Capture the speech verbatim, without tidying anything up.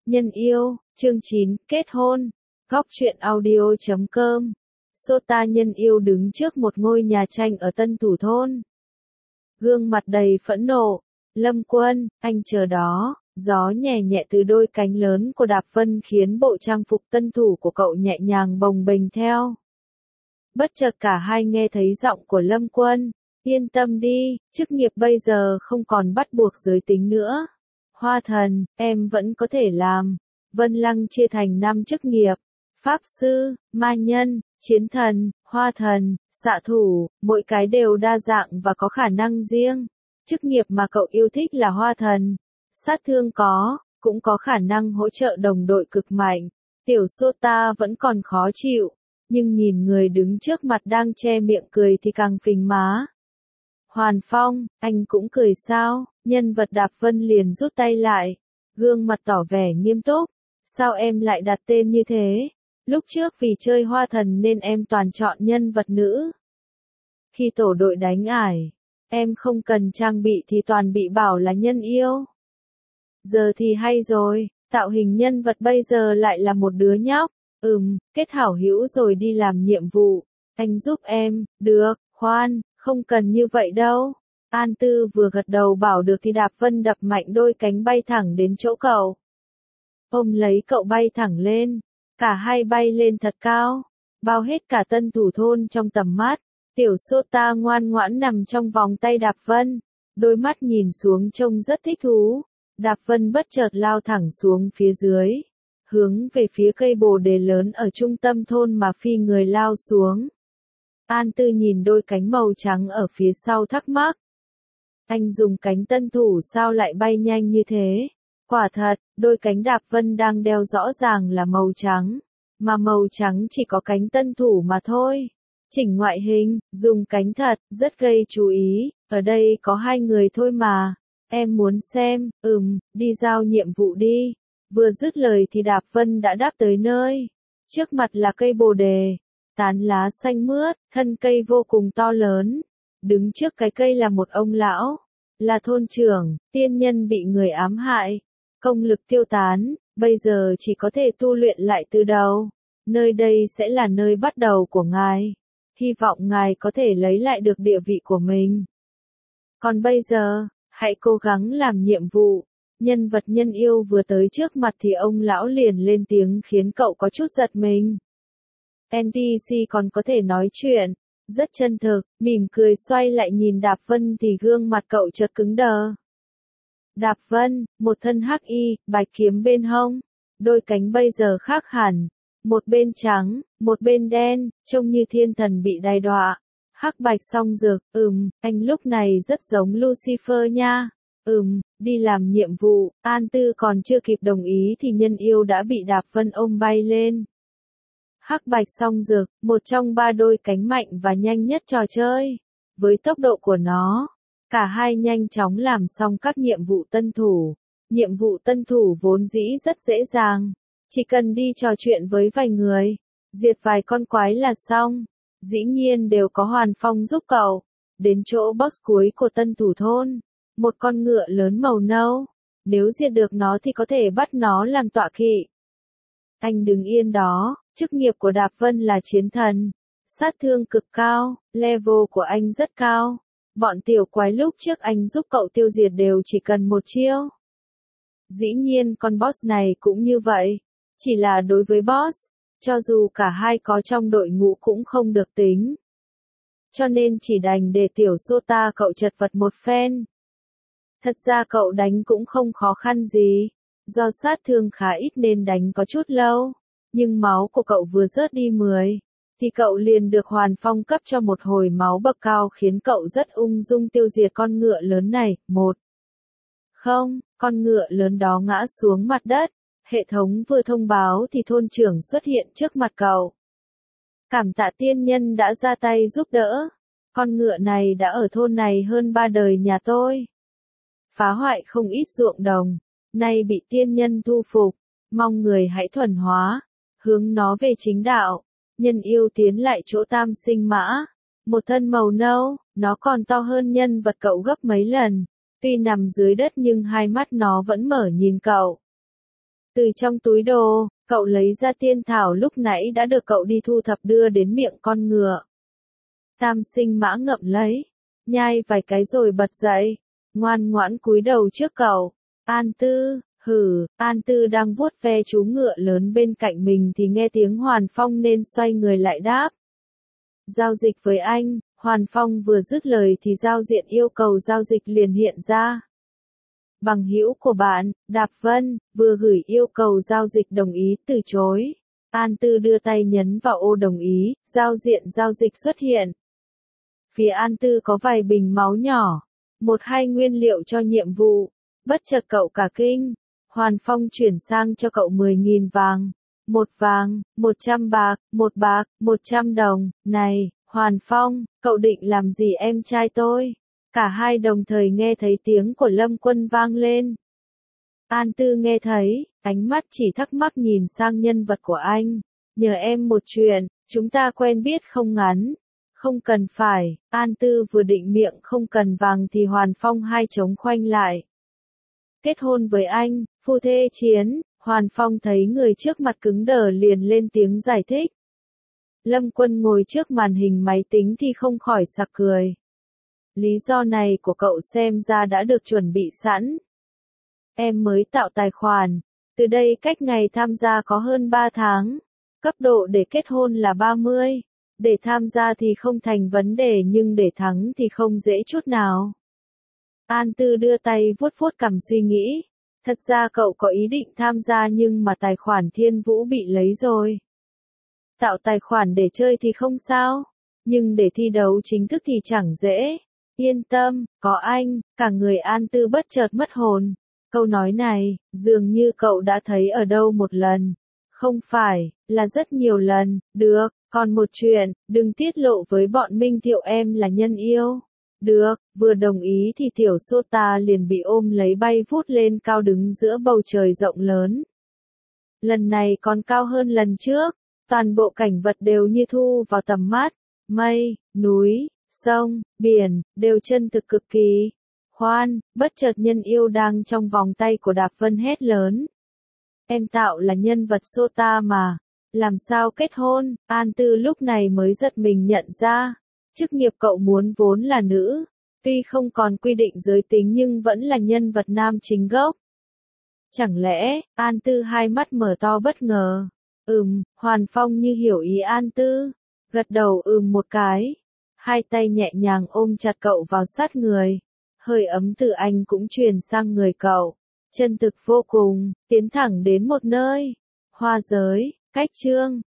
Nhân yêu, chương chín, kết hôn. Góc truyện audio chấm com. Sota nhân yêu đứng trước một ngôi nhà tranh ở Tân Thủ Thôn. Gương mặt đầy phẫn nộ. Lâm Quân, anh chờ đó. Gió nhẹ nhẹ từ đôi cánh lớn của Đạp Vân khiến bộ trang phục tân thủ của cậu nhẹ nhàng bồng bềnh theo. Bất chợt cả hai nghe thấy giọng của Lâm Quân. Yên tâm đi, chức nghiệp bây giờ không còn bắt buộc giới tính nữa. Hoa thần, em vẫn có thể làm. Vân Lăng chia thành năm chức nghiệp. Pháp sư, ma nhân, chiến thần, hoa thần, xạ thủ, mỗi cái đều đa dạng và có khả năng riêng. Chức nghiệp mà cậu yêu thích là hoa thần. Sát thương có, cũng có khả năng hỗ trợ đồng đội cực mạnh. Tiểu Sota vẫn còn khó chịu, nhưng nhìn người đứng trước mặt đang che miệng cười thì càng phình má. Hoàn Phong, anh cũng cười sao? Nhân vật Đạp Vân liền rút tay lại, gương mặt tỏ vẻ nghiêm túc. Sao em lại đặt tên như thế? Lúc trước vì chơi hoa thần nên em toàn chọn nhân vật nữ. Khi tổ đội đánh ải, em không cần trang bị thì toàn bị bảo là nhân yêu. Giờ thì hay rồi, tạo hình nhân vật bây giờ lại là một đứa nhóc. Ừm, kết hảo hữu rồi đi làm nhiệm vụ. Anh giúp em, được, khoan, không cần như vậy đâu. An Tư vừa gật đầu bảo được thì Đạp Vân đập mạnh đôi cánh bay thẳng đến chỗ cậu. Ôm lấy cậu bay thẳng lên, cả hai bay lên thật cao, bao hết cả Tân Thủ Thôn trong tầm mắt. Tiểu Sota ngoan ngoãn nằm trong vòng tay Đạp Vân, đôi mắt nhìn xuống trông rất thích thú. Đạp Vân bất chợt lao thẳng xuống phía dưới, hướng về phía cây bồ đề lớn ở trung tâm thôn mà phi người lao xuống. An Tư nhìn đôi cánh màu trắng ở phía sau thắc mắc. Anh dùng cánh tân thủ sao lại bay nhanh như thế? Quả thật, đôi cánh Đạp Vân đang đeo rõ ràng là màu trắng, mà màu trắng chỉ có cánh tân thủ mà thôi. Chỉnh ngoại hình, dùng cánh thật, rất gây chú ý, ở đây có hai người thôi mà. Em muốn xem, ừm, đi giao nhiệm vụ đi. Vừa dứt lời thì Đạp Vân đã đáp tới nơi. Trước mặt là cây bồ đề, tán lá xanh mướt, thân cây vô cùng to lớn. Đứng trước cái cây là một ông lão, là thôn trưởng, tiên nhân bị người ám hại. Công lực tiêu tán, bây giờ chỉ có thể tu luyện lại từ đầu. Nơi đây sẽ là nơi bắt đầu của ngài. Hy vọng ngài có thể lấy lại được địa vị của mình. Còn bây giờ, hãy cố gắng làm nhiệm vụ. Nhân vật nhân yêu vừa tới trước mặt thì ông lão liền lên tiếng khiến cậu có chút giật mình. en pê xê còn có thể nói chuyện, rất chân thực, mỉm cười xoay lại nhìn Đạp Vân thì gương mặt cậu chợt cứng đờ. Đạp Vân, một thân hắc y, bạch kiếm bên hông, đôi cánh bây giờ khác hẳn, một bên trắng, một bên đen, trông như thiên thần bị đày đọa. Hắc bạch song dược, ừm, anh lúc này rất giống Lucifer nha. Ừm, đi làm nhiệm vụ. An Tư còn chưa kịp đồng ý thì nhân yêu đã bị Đạp Vân ôm bay lên. Hắc bạch song dược, một trong ba đôi cánh mạnh và nhanh nhất trò chơi. Với tốc độ của nó, cả hai nhanh chóng làm xong các nhiệm vụ tân thủ. Nhiệm vụ tân thủ vốn dĩ rất dễ dàng, chỉ cần đi trò chuyện với vài người, diệt vài con quái là xong. Dĩ nhiên đều có Hoàn Phong giúp cậu. Đến chỗ boss cuối của Tân Thủ Thôn, một con ngựa lớn màu nâu. Nếu diệt được nó thì có thể bắt nó làm tọa kỵ. Anh đứng yên đó, chức nghiệp của Đạp Vân là chiến thần. Sát thương cực cao, level của anh rất cao. Bọn tiểu quái lúc trước anh giúp cậu tiêu diệt đều chỉ cần một chiêu. Dĩ nhiên con boss này cũng như vậy. Chỉ là đối với boss, cho dù cả hai có trong đội ngũ cũng không được tính. Cho nên chỉ đành để tiểu Sota cậu chật vật một phen. Thật ra cậu đánh cũng không khó khăn gì. Do sát thương khá ít nên đánh có chút lâu. Nhưng máu của cậu vừa rớt đi mười, thì cậu liền được Hoàn Phong cấp cho một hồi máu bậc cao khiến cậu rất ung dung tiêu diệt con ngựa lớn này. Một. Không, con ngựa lớn đó ngã xuống mặt đất. Hệ thống vừa thông báo thì thôn trưởng xuất hiện trước mặt cậu. Cảm tạ tiên nhân đã ra tay giúp đỡ. Con ngựa này đã ở thôn này hơn ba đời nhà tôi. Phá hoại không ít ruộng đồng. Nay bị tiên nhân thu phục. Mong người hãy thuần hóa. Hướng nó về chính đạo. Nhân yêu tiến lại chỗ tam sinh mã. Một thân màu nâu, nó còn to hơn nhân vật cậu gấp mấy lần. Tuy nằm dưới đất nhưng hai mắt nó vẫn mở nhìn cậu. Từ trong túi đồ, cậu lấy ra tiên thảo lúc nãy đã được cậu đi thu thập đưa đến miệng con ngựa. Tam sinh mã ngậm lấy, nhai vài cái rồi bật dậy, ngoan ngoãn cúi đầu trước cậu. An Tư, hử, An Tư đang vuốt ve chú ngựa lớn bên cạnh mình thì nghe tiếng Hoàn Phong nên xoay người lại đáp. Giao dịch với anh, Hoàn Phong vừa dứt lời thì giao diện yêu cầu giao dịch liền hiện ra. Bằng hữu của bạn, Đạp Vân, vừa gửi yêu cầu giao dịch đồng ý từ chối. An Tư đưa tay nhấn vào ô đồng ý, giao diện giao dịch xuất hiện. Phía An Tư có vài bình máu nhỏ, một hai nguyên liệu cho nhiệm vụ. Bất chợt cậu cả kinh, Hoàn Phong chuyển sang cho cậu mười nghìn vàng. Một vàng, một trăm bạc, một bạc, một trăm đồng. Này, Hoàn Phong, cậu định làm gì em trai tôi? Cả hai đồng thời nghe thấy tiếng của Lâm Quân vang lên. An Tư nghe thấy, ánh mắt chỉ thắc mắc nhìn sang nhân vật của anh. Nhờ em một chuyện, chúng ta quen biết không ngắn. Không cần phải, An Tư vừa định miệng không cần vàng thì Hoàn Phong hai trống khoanh lại. Kết hôn với anh, phu thê chiến, Hoàn Phong thấy người trước mặt cứng đờ liền lên tiếng giải thích. Lâm Quân ngồi trước màn hình máy tính thì không khỏi sặc cười. Lý do này của cậu xem ra đã được chuẩn bị sẵn. Em mới tạo tài khoản, từ đây cách ngày tham gia có hơn ba tháng. Cấp độ để kết hôn là ba mươi. Để tham gia thì không thành vấn đề nhưng để thắng thì không dễ chút nào. An Tư đưa tay vuốt vuốt cằm suy nghĩ. Thật ra cậu có ý định tham gia nhưng mà tài khoản Thiên Vũ bị lấy rồi. Tạo tài khoản để chơi thì không sao, nhưng để thi đấu chính thức thì chẳng dễ. Yên tâm, có anh, cả người An Tư bất chợt mất hồn. Câu nói này, dường như cậu đã thấy ở đâu một lần. Không phải, là rất nhiều lần, được, còn một chuyện, đừng tiết lộ với bọn Minh Thiệu em là nhân yêu. Được, vừa đồng ý thì tiểu Sota liền bị ôm lấy bay vút lên cao đứng giữa bầu trời rộng lớn. Lần này còn cao hơn lần trước, toàn bộ cảnh vật đều như thu vào tầm mắt, mây, núi, sông, biển, đều chân thực cực kỳ. Khoan, bất chợt nhân yêu đang trong vòng tay của Đạp Vân hét lớn. Em tạo là nhân vật Sota mà, làm sao kết hôn? An Tư lúc này mới giật mình nhận ra. Chức nghiệp cậu muốn vốn là nữ, tuy không còn quy định giới tính nhưng vẫn là nhân vật nam chính gốc. Chẳng lẽ, An Tư hai mắt mở to bất ngờ. Ừm, Hoàn Phong như hiểu ý An Tư, gật đầu ừm một cái. Hai tay nhẹ nhàng ôm chặt cậu vào sát người. Hơi ấm từ anh cũng truyền sang người cậu. Chân thực vô cùng, tiến thẳng đến một nơi. Hoa giới, cách chương.